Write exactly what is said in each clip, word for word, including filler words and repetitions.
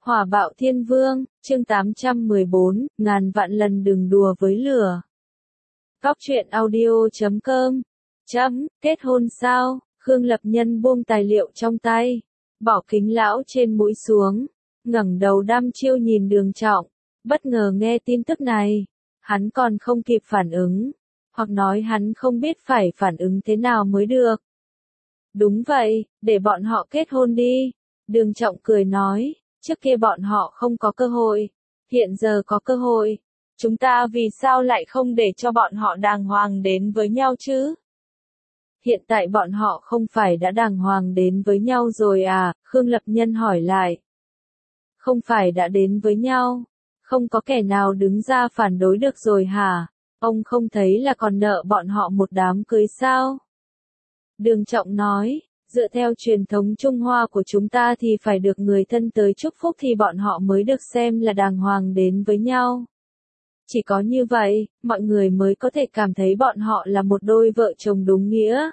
Hỏa bạo thiên vương, chương tám trăm mười bốn, ngàn vạn lần đừng đùa với lửa. Góc truyện audio chấm com. Chấm, kết hôn sao? Khương Lập Nhân buông tài liệu trong tay, bỏ kính lão trên mũi xuống, ngẩng đầu đăm chiêu nhìn Đường Trọng, bất ngờ nghe tin tức này, hắn còn không kịp phản ứng, hoặc nói hắn không biết phải phản ứng thế nào mới được. Đúng vậy, để bọn họ kết hôn đi, Đường Trọng cười nói. Trước kia bọn họ không có cơ hội, hiện giờ có cơ hội, chúng ta vì sao lại không để cho bọn họ đàng hoàng đến với nhau chứ? Hiện tại bọn họ không phải đã đàng hoàng đến với nhau rồi à? Khương Lập Nhân hỏi lại. Không phải đã đến với nhau, không có kẻ nào đứng ra phản đối được rồi hả? Ông không thấy là còn nợ bọn họ một đám cưới sao? Đường Trọng nói. Dựa theo truyền thống Trung Hoa của chúng ta thì phải được người thân tới chúc phúc thì bọn họ mới được xem là đàng hoàng đến với nhau. Chỉ có như vậy, mọi người mới có thể cảm thấy bọn họ là một đôi vợ chồng đúng nghĩa.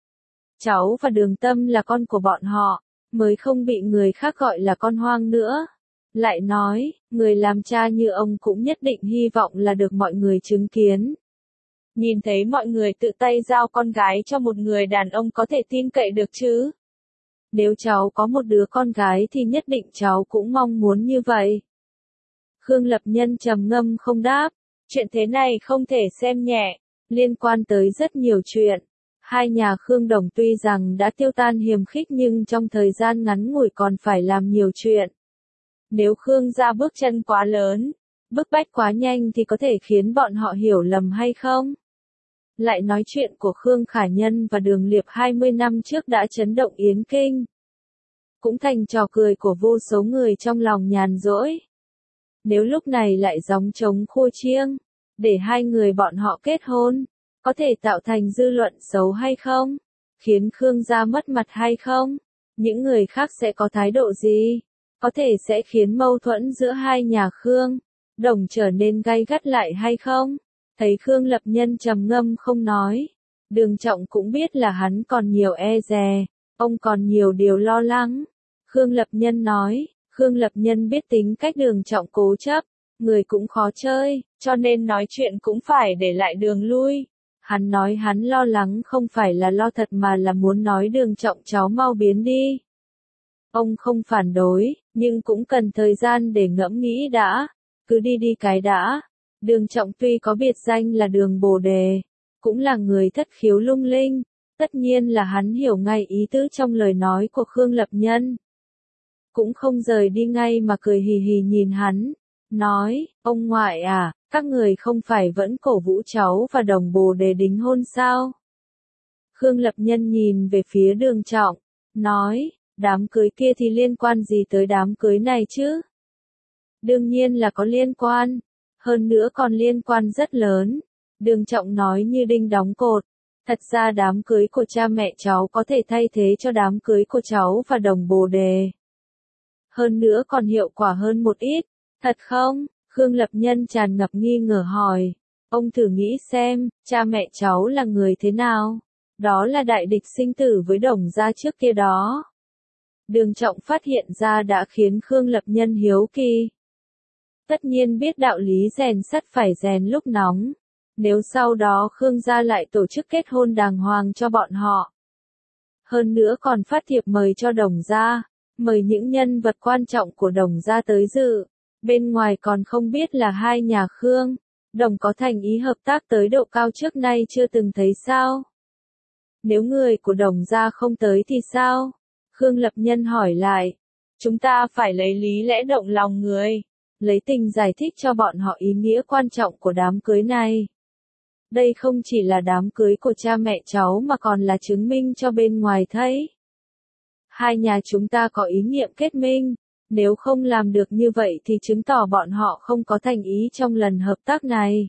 Cháu và Đường Tâm là con của bọn họ, mới không bị người khác gọi là con hoang nữa. Lại nói, người làm cha như ông cũng nhất định hy vọng là được mọi người chứng kiến. Nhìn thấy mọi người tự tay giao con gái cho một người đàn ông có thể tin cậy được chứ. Nếu cháu có một đứa con gái thì nhất định cháu cũng mong muốn như vậy. Khương Lập Nhân trầm ngâm không đáp, chuyện thế này không thể xem nhẹ, liên quan tới rất nhiều chuyện. Hai nhà Khương Đồng tuy rằng đã tiêu tan hiềm khích nhưng trong thời gian ngắn ngủi còn phải làm nhiều chuyện. Nếu Khương gia bước chân quá lớn, bức bách quá nhanh thì có thể khiến bọn họ hiểu lầm hay không? Lại nói chuyện của Khương Khả Nhân và Đường Liệp hai mươi năm trước đã chấn động Yến Kinh. Cũng thành trò cười của vô số người trong lòng nhàn rỗi. Nếu lúc này lại gióng trống khua chiêng, để hai người bọn họ kết hôn, có thể tạo thành dư luận xấu hay không? Khiến Khương gia mất mặt hay không? Những người khác sẽ có thái độ gì? Có thể sẽ khiến mâu thuẫn giữa hai nhà Khương, Đồng trở nên gay gắt lại hay không? Thấy Khương Lập Nhân trầm ngâm không nói, Đường Trọng cũng biết là hắn còn nhiều e dè, ông còn nhiều điều lo lắng. Khương Lập Nhân nói, Khương Lập Nhân biết tính cách Đường Trọng cố chấp, người cũng khó chơi, cho nên nói chuyện cũng phải để lại đường lui. Hắn nói hắn lo lắng không phải là lo thật mà là muốn nói Đường Trọng cháu mau biến đi. Ông không phản đối, nhưng cũng cần thời gian để ngẫm nghĩ đã, cứ đi đi cái đã. Đường Trọng tuy có biệt danh là Đường Bồ Đề, cũng là người thất khiếu lung linh, tất nhiên là hắn hiểu ngay ý tứ trong lời nói của Khương Lập Nhân. Cũng không rời đi ngay mà cười hì hì nhìn hắn, nói, ông ngoại à, các người không phải vẫn cổ vũ cháu và Đồng Bồ Đề đính hôn sao? Khương Lập Nhân nhìn về phía Đường Trọng, nói, đám cưới kia thì liên quan gì tới đám cưới này chứ? Đương nhiên là có liên quan. Hơn nữa còn liên quan rất lớn. Đường Trọng nói như đinh đóng cột. Thật ra đám cưới của cha mẹ cháu có thể thay thế cho đám cưới của cháu và Đồng Bồ Đề. Hơn nữa còn hiệu quả hơn một ít. Thật không? Khương Lập Nhân tràn ngập nghi ngờ hỏi. Ông thử nghĩ xem, cha mẹ cháu là người thế nào? Đó là đại địch sinh tử với Đồng gia trước kia đó. Đường Trọng phát hiện ra đã khiến Khương Lập Nhân hiếu kỳ. Tất nhiên biết đạo lý rèn sắt phải rèn lúc nóng. Nếu sau đó Khương gia lại tổ chức kết hôn đàng hoàng cho bọn họ. Hơn nữa còn phát thiệp mời cho Đồng gia, mời những nhân vật quan trọng của Đồng gia tới dự. Bên ngoài còn không biết là hai nhà Khương, Đồng có thành ý hợp tác tới độ cao trước nay chưa từng thấy sao. Nếu người của Đồng gia không tới thì sao? Khương Lập Nhân hỏi lại. Chúng ta phải lấy lý lẽ động lòng người. Lấy tình giải thích cho bọn họ ý nghĩa quan trọng của đám cưới này. Đây không chỉ là đám cưới của cha mẹ cháu mà còn là chứng minh cho bên ngoài thấy. Hai nhà chúng ta có ý niệm kết minh, nếu không làm được như vậy thì chứng tỏ bọn họ không có thành ý trong lần hợp tác này.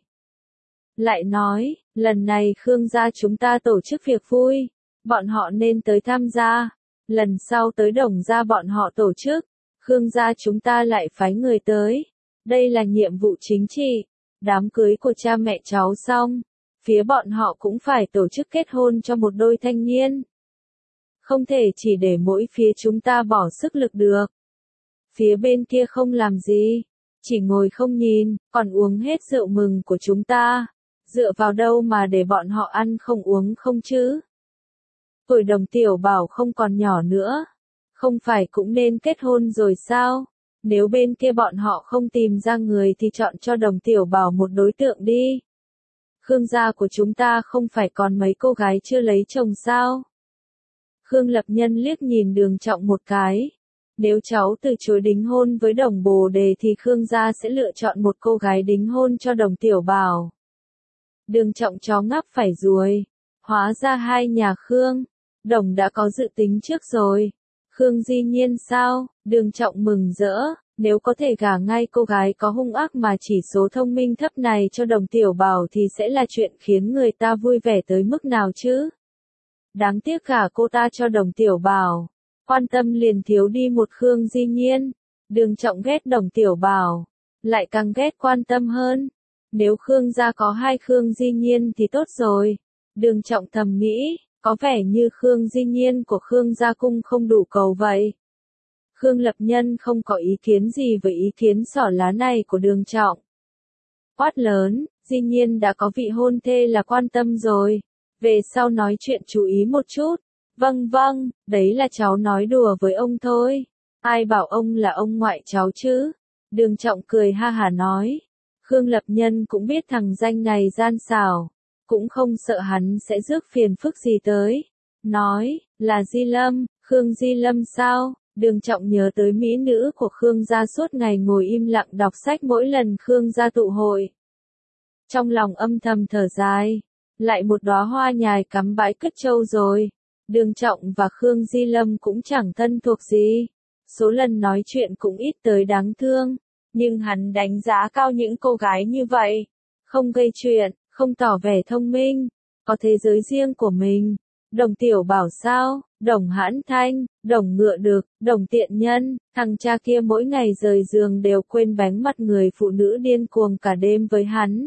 Lại nói, lần này Khương gia chúng ta tổ chức việc vui, bọn họ nên tới tham gia, lần sau tới Đồng gia bọn họ tổ chức. Khương gia chúng ta lại phái người tới. Đây là nhiệm vụ chính trị. Đám cưới của cha mẹ cháu xong, phía bọn họ cũng phải tổ chức kết hôn cho một đôi thanh niên. Không thể chỉ để mỗi phía chúng ta bỏ sức lực được. phía bên kia không làm gì, chỉ ngồi không nhìn, còn uống hết rượu mừng của chúng ta. Dựa vào đâu mà để bọn họ ăn không uống không chứ? Tuổi Đồng Tiểu Bảo không còn nhỏ nữa, không phải cũng nên kết hôn rồi sao? Nếu bên kia bọn họ không tìm ra người thì chọn cho Đồng Tiểu Bảo một đối tượng đi. Khương gia của chúng ta không phải còn mấy cô gái chưa lấy chồng sao? Khương Lập Nhân liếc nhìn Đường Trọng một cái. Nếu cháu từ chối đính hôn với Đồng Bồ Đề thì Khương gia sẽ lựa chọn một cô gái đính hôn cho Đồng Tiểu Bảo. Đường Trọng chó ngáp phải ruồi. Hóa ra hai nhà Khương, Đồng đã có dự tính trước rồi. Khương Di Nhiên sao? Đường Trọng mừng rỡ. Nếu có thể gả ngay cô gái có hung ác mà chỉ số thông minh thấp này cho Đồng Tiểu Bảo thì sẽ là chuyện khiến người ta vui vẻ tới mức nào chứ? Đáng tiếc gả cô ta cho Đồng Tiểu Bảo, quan tâm liền thiếu đi một Khương Di Nhiên. Đường Trọng ghét Đồng Tiểu Bảo, lại càng ghét quan tâm hơn. Nếu Khương gia có hai Khương Di Nhiên thì tốt rồi. Đường Trọng thầm nghĩ, có vẻ như Khương Di Nhiên của Khương gia cung không đủ cầu vậy. Khương Lập Nhân không có ý kiến gì với ý kiến xỏ lá này của Đường Trọng. Quát lớn, Di Nhiên đã có vị hôn thê là quan tâm rồi. Về sau nói chuyện chú ý một chút. Vâng vâng, đấy là cháu nói đùa với ông thôi. Ai bảo ông là ông ngoại cháu chứ? Đường Trọng cười ha hả nói. Khương Lập Nhân cũng biết thằng danh này gian xảo, cũng không sợ hắn sẽ rước phiền phức gì tới. Nói, là Di Lâm, Khương Di Lâm sao? Đường Trọng nhớ tới mỹ nữ của Khương gia suốt ngày ngồi im lặng đọc sách mỗi lần Khương gia tụ hội. Trong lòng âm thầm thở dài, lại một đóa hoa nhài cắm bãi cất trâu rồi. Đường Trọng và Khương Di Lâm cũng chẳng thân thuộc gì. Số lần nói chuyện cũng ít tới đáng thương. Nhưng hắn đánh giá cao những cô gái như vậy. Không gây chuyện, không tỏ vẻ thông minh, có thế giới riêng của mình. Đồng Tiểu Bảo sao? Đồng Hãn Thanh, Đồng Ngựa Được, Đồng Tiện Nhân, thằng cha kia mỗi ngày rời giường đều quên bánh mặt người phụ nữ điên cuồng cả đêm với hắn.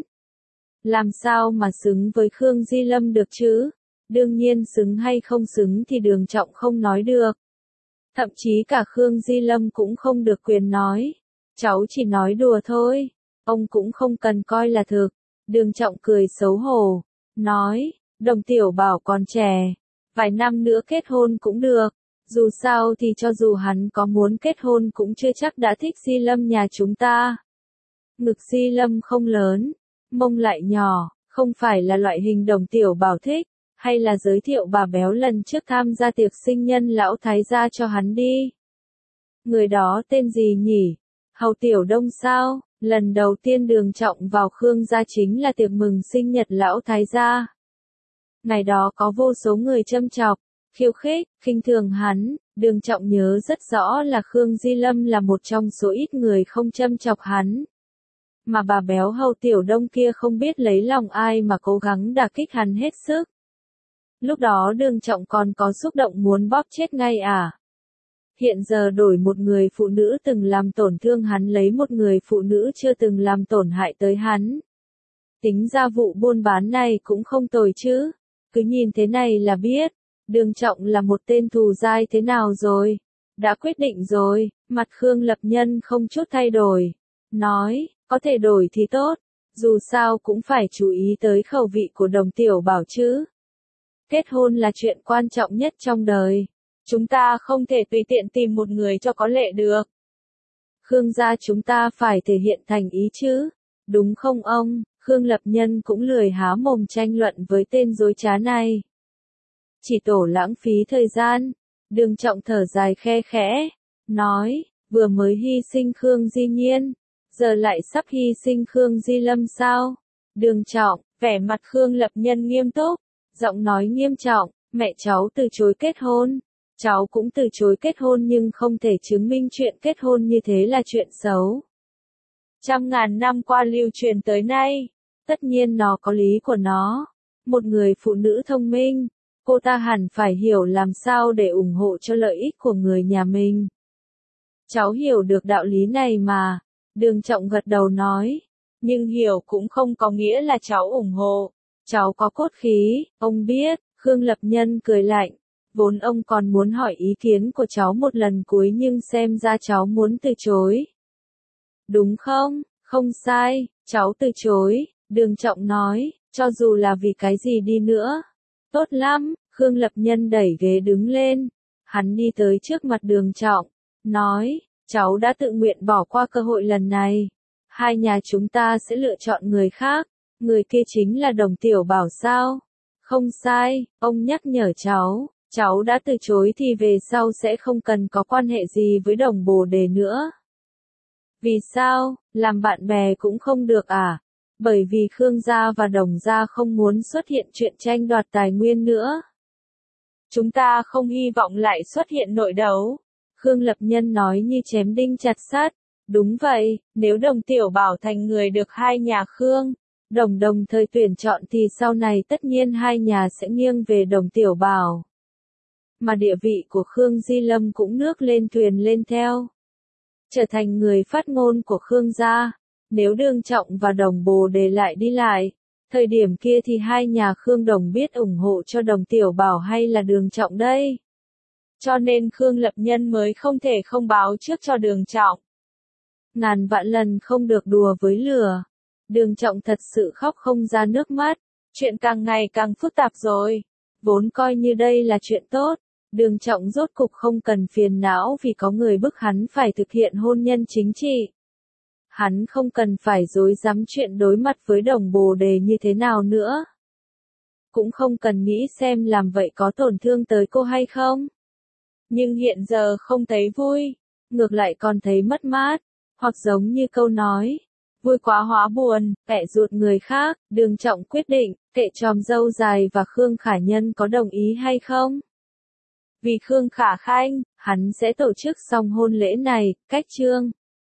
Làm sao mà xứng với Khương Di Lâm được chứ? Đương nhiên xứng hay không xứng thì Đường Trọng không nói được. Thậm chí cả Khương Di Lâm cũng không được quyền nói. Cháu chỉ nói đùa thôi, ông cũng không cần coi là thực. Đường Trọng cười xấu hổ, nói, Đồng Tiểu Bảo còn trẻ, vài năm nữa kết hôn cũng được. Dù sao thì cho dù hắn có muốn kết hôn cũng chưa chắc đã thích Di Lâm nhà chúng ta. Ngực Di Lâm không lớn, mông lại nhỏ, không phải là loại hình Đồng Tiểu Bảo thích, hay là giới thiệu bà béo lần trước tham gia tiệc sinh nhân lão thái gia cho hắn đi. Người đó tên gì nhỉ? Hầu Tiểu Đông sao? Lần đầu tiên Đường Trọng vào Khương gia chính là tiệc mừng sinh nhật lão thái gia. Ngày đó có vô số người châm chọc, khiêu khích, khinh thường hắn. Đường Trọng nhớ rất rõ là Khương Di Lâm là một trong số ít người không châm chọc hắn. Mà bà béo Hầu Tiểu Đông kia không biết lấy lòng ai mà cố gắng đả kích hắn hết sức. Lúc đó Đường Trọng còn có xúc động muốn bóp chết ngay à? Hiện giờ đổi một người phụ nữ từng làm tổn thương hắn lấy một người phụ nữ chưa từng làm tổn hại tới hắn. Tính ra vụ buôn bán này cũng không tồi chứ. Cứ nhìn thế này là biết, Đường Trọng là một tên thù dai thế nào rồi. Đã quyết định rồi, mặt Khương Lập Nhân không chút thay đổi. Nói, có thể đổi thì tốt, dù sao cũng phải chú ý tới khẩu vị của Đồng Tiểu Bảo chứ. Kết hôn là chuyện quan trọng nhất trong đời. Chúng ta không thể tùy tiện tìm một người cho có lệ được. Khương gia chúng ta phải thể hiện thành ý chứ. Đúng không ông? Khương Lập Nhân cũng lười há mồm tranh luận với tên dối trá này. Chỉ tổ lãng phí thời gian. Đường Trọng thở dài khe khẽ. Nói, vừa mới hy sinh Khương Di Nhiên. Giờ lại sắp hy sinh Khương Di Lâm sao? Đường Trọng, vẻ mặt Khương Lập Nhân nghiêm túc. Giọng nói nghiêm trọng, mẹ cháu từ chối kết hôn. Cháu cũng từ chối kết hôn nhưng không thể chứng minh chuyện kết hôn như thế là chuyện xấu. Trăm ngàn năm qua lưu truyền tới nay, tất nhiên nó có lý của nó. Một người phụ nữ thông minh, cô ta hẳn phải hiểu làm sao để ủng hộ cho lợi ích của người nhà mình. Cháu hiểu được đạo lý này mà, Đường Trọng gật đầu nói. Nhưng hiểu cũng không có nghĩa là cháu ủng hộ. Cháu có cốt khí, ông biết, Khương Lập Nhân cười lạnh. Vốn ông còn muốn hỏi ý kiến của cháu một lần cuối nhưng xem ra cháu muốn từ chối. Đúng không? Không sai, cháu từ chối, Đường Trọng nói, cho dù là vì cái gì đi nữa. Tốt lắm, Khương Lập Nhân đẩy ghế đứng lên. Hắn đi tới trước mặt Đường Trọng, nói, cháu đã tự nguyện bỏ qua cơ hội lần này. Hai nhà chúng ta sẽ lựa chọn người khác. Người kia chính là Đồng Tiểu Bảo sao? Không sai, ông nhắc nhở cháu. Cháu đã từ chối thì về sau sẽ không cần có quan hệ gì với Đồng Bồ Đề nữa. Vì sao, làm bạn bè cũng không được à? Bởi vì Khương gia và Đồng gia không muốn xuất hiện chuyện tranh đoạt tài nguyên nữa. Chúng ta không hy vọng lại xuất hiện nội đấu. Khương Lập Nhân nói như chém đinh chặt sắt. Đúng vậy, nếu Đồng Tiểu Bảo thành người được hai nhà Khương, Đồng đồng thời tuyển chọn thì sau này tất nhiên hai nhà sẽ nghiêng về Đồng Tiểu Bảo. Mà địa vị của Khương Di Lâm cũng nước lên thuyền lên theo. Trở thành người phát ngôn của Khương gia. Nếu Đường Trọng và Đồng Bồ Đề lại đi lại, thời điểm kia thì hai nhà Khương Đồng biết ủng hộ cho Đồng Tiểu Bảo hay là Đường Trọng đây. Cho nên Khương Lập Nhân mới không thể không báo trước cho Đường Trọng. Ngàn vạn lần không được đùa với lửa. Đường Trọng thật sự khóc không ra nước mắt. Chuyện càng ngày càng phức tạp rồi. Vốn coi như đây là chuyện tốt. Đường Trọng rốt cục không cần phiền não vì có người bức hắn phải thực hiện hôn nhân chính trị. Hắn không cần phải rối rắm chuyện đối mặt với Đồng Bồ Đề như thế nào nữa. Cũng không cần nghĩ xem làm vậy có tổn thương tới cô hay không. Nhưng hiện giờ không thấy vui, ngược lại còn thấy mất mát, hoặc giống như câu nói, vui quá hóa buồn, kẻ ruột người khác. Đường Trọng quyết định, kệ tròm dâu dài và Khương Khả Nhân có đồng ý hay không. Vì Khương Khả Khanh, hắn sẽ tổ chức xong hôn lễ này, cách chương.